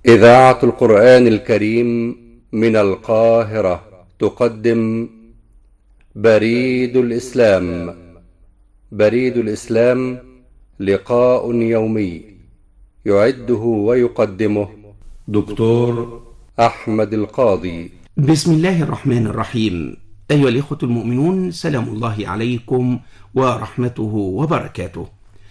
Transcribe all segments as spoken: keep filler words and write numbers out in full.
إذاعة القرآن الكريم من القاهرة تقدم بريد الإسلام. بريد الإسلام لقاء يومي يعده ويقدمه دكتور أحمد القاضي. بسم الله الرحمن الرحيم. أيها الإخوة المؤمنون، سلام الله عليكم ورحمته وبركاته،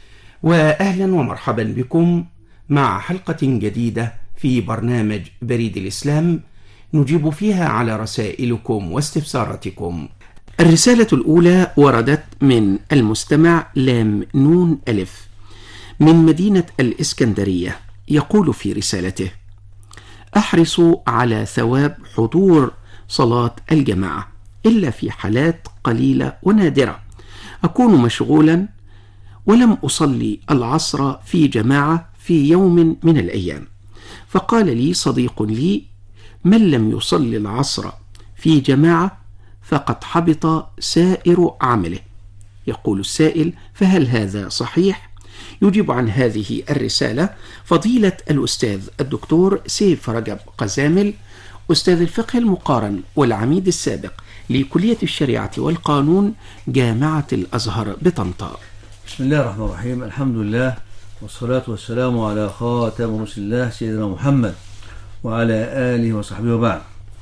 وأهلا ومرحبا بكم مع حلقة جديدة في برنامج بريد الإسلام نجيب فيها على رسائلكم واستفساراتكم. الرسالة الأولى وردت من المستمع لام نون ألف من مدينة الإسكندرية، يقول في رسالته: أحرص على ثواب حضور صلاة الجماعة إلا في حالات قليلة ونادرة، أكون مشغولا ولم أصلي العصر في جماعة في يوم من الأيام، فقال لي صديق لي: من لم يصلي العصر في جماعة فقد حبط سائر عمله. يقول السائل: فهل هذا صحيح؟ يجيب عن هذه الرسالة فضيلة الأستاذ الدكتور سيف رجب قزامل، أستاذ الفقه المقارن والعميد السابق لكلية الشريعة والقانون جامعة الأزهر بطنطا. بسم الله الرحمن الرحيم. الحمد لله والصلاة والسلام على خاتم رسل الله سيدنا محمد وعلى آله وصحبه وبعد.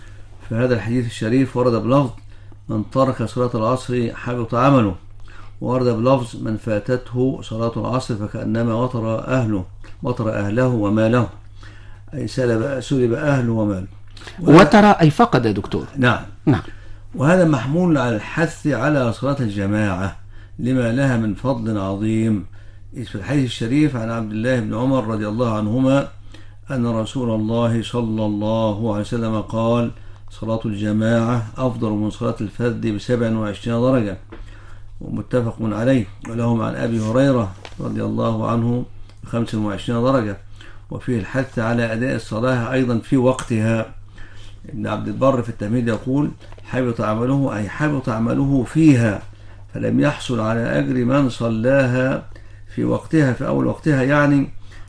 في هذا الحديث الشريف ورد بلفظ: من ترك صلاة العصر حبط عمله، ورد بلفظ: من فاتته صلاة العصر فكأنما وطر أهله وطر أهله وماله، أي سلب سلب أهله وماله. وترى أي فقد يا دكتور. نعم نعم. وهذا محمول على الحث على صلاة الجماعة لما لها من فضل عظيم. في الحديث الشريف عن عبد الله بن عمر رضي الله عنهما أن رسول الله صلى الله عليه وسلم قال: صلاة الجماعة أفضل من صلاة الفرد بسبع وعشرين درجة، ومتفق عليه. ولهم عن أبي هريرة رضي الله عنه بخمس وعشرين درجة، وفيه الحث على أداء الصلاة أيضا في وقتها. ابن عبد البر في التمهيد يقول: حبط عمله، أي حبط عمله فيها، فلم يحصل على أجر من صلاها في وقتها في أول وقتها، يعني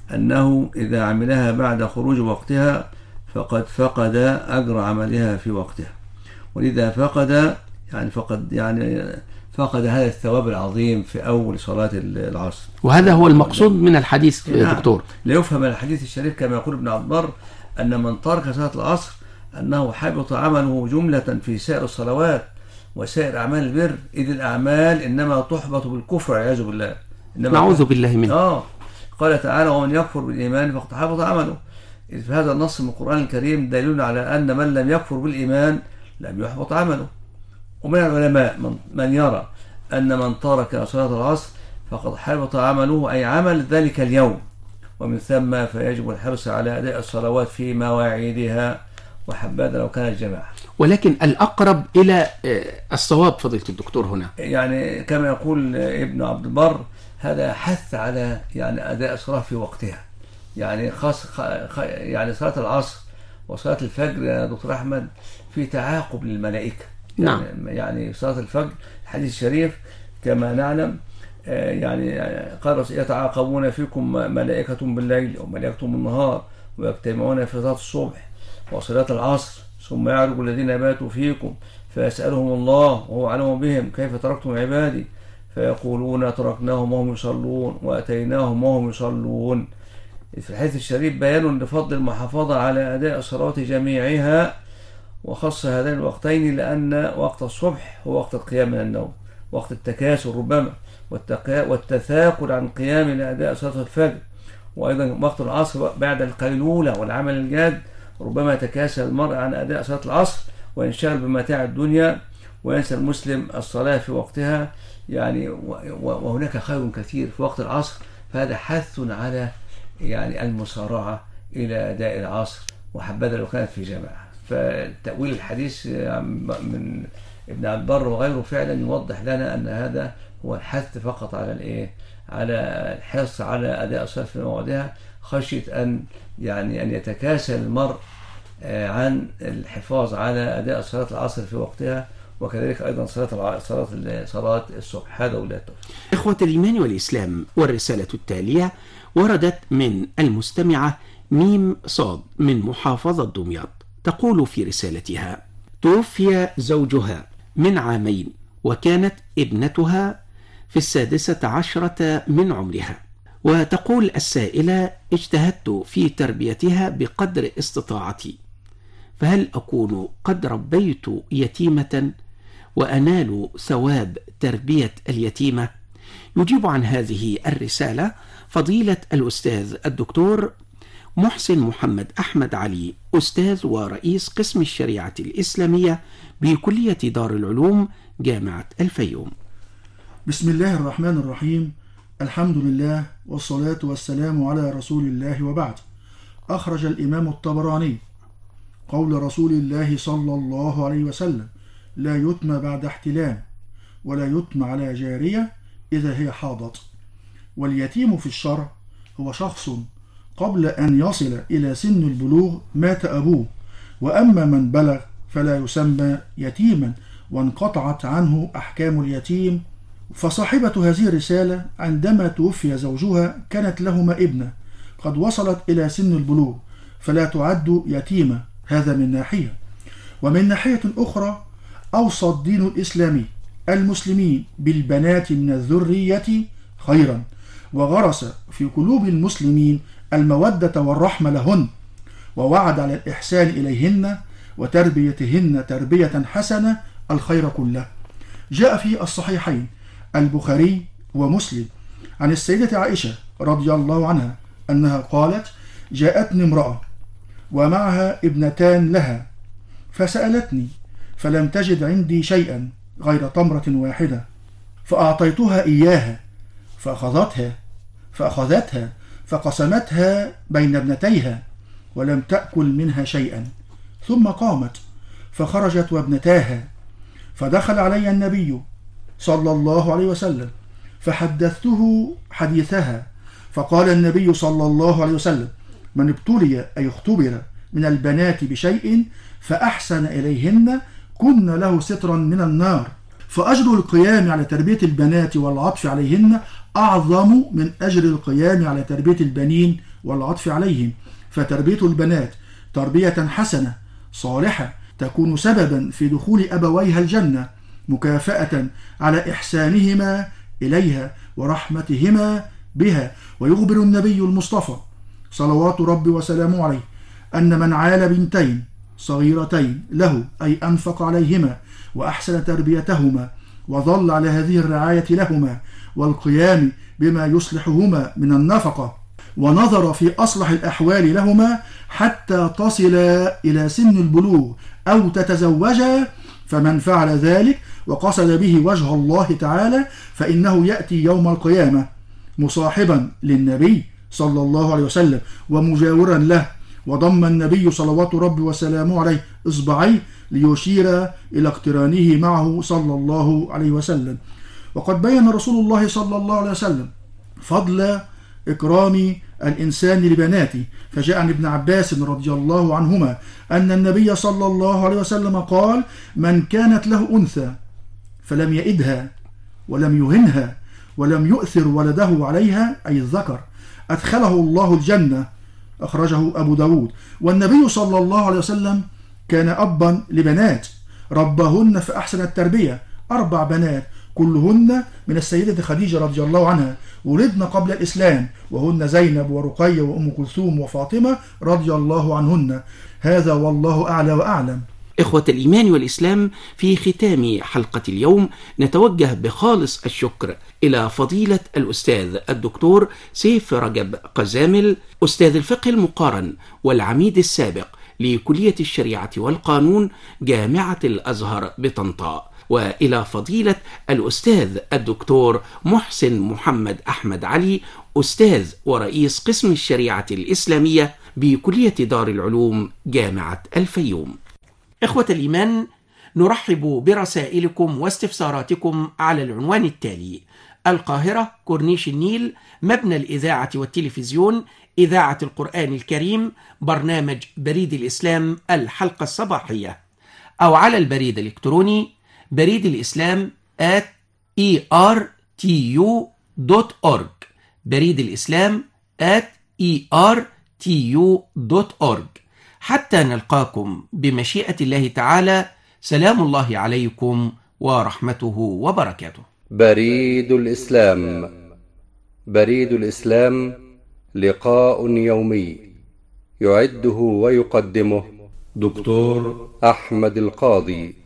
أنه إذا عملها بعد خروج وقتها فقد فقد أجر عملها في وقتها، ولذا فقد يعني فقد يعني فقد هذا الثواب العظيم في أول صلاة العصر. وهذا هو المقصود من الحديث نعم. دكتور، لا يفهم من الحديث الشريف كما يقول ابن عبد البر أن من ترك صلاة العصر أنه حبط عمله جملة في سائر الصلوات وسائر أعمال البر، إذ الأعمال إنما تحبط بالكفر والعياذ بالله. نعوذ بالله منه. آه قال تعالى: ومن يكفر بالإيمان فقد حبط عمله. إذ في هذا النص من القرآن الكريم دليل على أن من لم يكفر بالإيمان لم يحبط عمله. ومن العلماء من, من يرى أن من ترك صلاة العصر فقد حبط عمله، أي عمل ذلك اليوم، ومن ثم فيجب الحرص على أداء الصلوات في مواعيدها، وحبذا لو كانت جماعة. ولكن الأقرب إلى الصواب فضيلة الدكتور هنا، يعني كما يقول ابن عبد البر، هذا حث على يعني أداء الصلاة في وقتها، يعني خاص يعني صلاة العصر وصلاة الفجر يا دكتور أحمد في تعاقب للملائكة. نعم. يعني صلاة الفجر الحديث الشريف كما نعلم يعني قال: يتعاقبون فيكم ملائكة بالليل وملائكة بالنهار ويجتمعون في صلاة الصبح وصلاة العصر، ثم يعرج الذين باتوا فيكم فيسألهم الله وهو أعلم بهم كيف تركتم عبادي، فيقولون تركناهم وهم يصلون وأتيناهم وهم يصلون. في الحديث الشريف بيان لفضل المحافظة على أداء الصلوات جميعها، وخص هذين الوقتين لأن وقت الصبح هو وقت القيام من النوم، وقت التكاسل ربما والتثاقل عن قيام لأداء صلاة الفجر، وأيضا وقت العصر بعد القيلولة والعمل الجاد ربما يتكاسل المرء عن أداء صلاة العصر وينشغل بمتاع الدنيا وينسى المسلم الصلاة في وقتها، يعني وهناك خير كثير في وقت العصر. فهذا حث على يعني المسارعة إلى أداء العصر، وحبذا لو كانت في جماعة. فتأويل الحديث من ابن عبد البر وغيره فعلا يوضح لنا أن هذا هو الحث فقط على الإيه؟ على الحرص على أداء الصلاة في موعدها، خشية أن يعني أن يتكاسل المرء عن الحفاظ على أداء صلاة العصر في وقتها، وكذلك أيضا صلاة صلاة صلاة الصبح. هذا ولا التوفيق. إخوة الإيمان والإسلام، والرسالة التالية وردت من المستمعة ميم صاد من محافظة دمياط، تقول في رسالتها: توفي زوجها من عامين، وكانت ابنتها في السادسة عشرة من عمرها. وتقول السائلة: اجتهدت في تربيتها بقدر استطاعتي، فهل أكون قد ربيت يتيمة وأنال ثواب تربية اليتيمة؟ يجيب عن هذه الرسالة فضيلة الأستاذ الدكتور محسن محمد أحمد علي، أستاذ ورئيس قسم الشريعة الإسلامية بكلية دار العلوم جامعة الفيوم. بسم الله الرحمن الرحيم. الحمد لله والصلاة والسلام على رسول الله، وبعد. أخرج الإمام الطبراني قول رسول الله صلى الله عليه وسلم: لا يتم بعد احتلام، ولا يتم على جارية إذا هي حاضت. واليتيم في الشرع هو شخص قبل أن يصل إلى سن البلوغ مات أبوه، وأما من بلغ فلا يسمى يتيما وانقطعت عنه أحكام اليتيم. فصاحبة هذه الرسالة عندما توفي زوجها كانت لهما ابنة قد وصلت إلى سن البلوغ، فلا تعد يتيمة. هذا من ناحية. ومن ناحية أخرى أوصى الدين الإسلامي المسلمين بالبنات من الذرية خيرا، وغرس في قلوب المسلمين المودة والرحمة لهن، ووعد على الإحسان إليهن وتربيتهن تربية حسنة الخير كله. جاء في الصحيحين البخاري ومسلم عن السيدة عائشة رضي الله عنها أنها قالت: جاءتني امرأة ومعها ابنتان لها، فسألتني فلم تجد عندي شيئا غير تمرة واحدة، فأعطيتها إياها فأخذتها فأخذتها فقسمتها بين ابنتيها ولم تأكل منها شيئا، ثم قامت فخرجت وابنتاها، فدخل علي النبي صلى الله عليه وسلم فحدثته حديثها، فقال النبي صلى الله عليه وسلم: من ابتلي أي اختبر من البنات بشيء فأحسن إليهن كن له سترا من النار. فأجر القيام على تربية البنات والعطف عليهن أعظم من أجر القيام على تربية البنين والعطف عليهم. فتربية البنات تربية حسنة صالحة تكون سببا في دخول أبويها الجنة، مكافأة على إحسانهما إليها ورحمتهما بها. ويخبر النبي المصطفى صلوات ربي وسلامه عليه أن من عال بنتين صغيرتين له أي أنفق عليهما وأحسن تربيتهما وظل على هذه الرعاية لهما والقيام بما يصلحهما من النفقة، ونظر في أصلح الأحوال لهما حتى تصل إلى سن البلوغ أو تتزوجا، فمن فعل ذلك وقصد به وجه الله تعالى فإنه يأتي يوم القيامة مصاحبا للنبي صلى الله عليه وسلم ومجاورا له، وضم النبي صلوات ربي وسلامه عليه إصبعيه ليشير إلى اقترانه معه صلى الله عليه وسلم. وقد بين رسول الله صلى الله عليه وسلم فضل إكرام الإنسان لبناته، فجاء عن ابن عباس رضي الله عنهما أن النبي صلى الله عليه وسلم قال: من كانت له أنثى فلم يئدها ولم يهنها ولم يؤثر ولده عليها أي الذكر أدخله الله الجنة. أخرجه أبو داود. والنبي صلى الله عليه وسلم كان أبا لبنات ربهن فأحسن التربية، أربع بنات كلهن من السيدة خديجة رضي الله عنها، ولدن قبل الإسلام، وهن زينب ورقية وأم كلثوم وفاطمة رضي الله عنهن. هذا والله أعلى وأعلم. إخوة الإيمان والإسلام، في ختام حلقة اليوم نتوجه بخالص الشكر إلى فضيلة الأستاذ الدكتور سيف رجب قزامل، أستاذ الفقه المقارن والعميد السابق لكلية الشريعة والقانون جامعة الأزهر بطنطا، وإلى فضيلة الأستاذ الدكتور محسن محمد أحمد علي، أستاذ ورئيس قسم الشريعة الإسلامية بكلية دار العلوم جامعة الفيوم. إخوة الإيمان، نرحب برسائلكم واستفساراتكم على العنوان التالي: القاهرة، كورنيش النيل، مبنى الإذاعة والتلفزيون، إذاعة القرآن الكريم، برنامج بريد الإسلام الحلقة الصباحية، أو على البريد الإلكتروني بريد الإسلام آت إي آر تي يو دوت أورج، بريد الإسلام آت إي آر تي يو دوت أورج. حتى نلقاكم بمشيئة الله تعالى، سلام الله عليكم ورحمته وبركاته. بريد الإسلام. بريد الإسلام لقاء يومي يعده ويقدمه دكتور أحمد القاضي.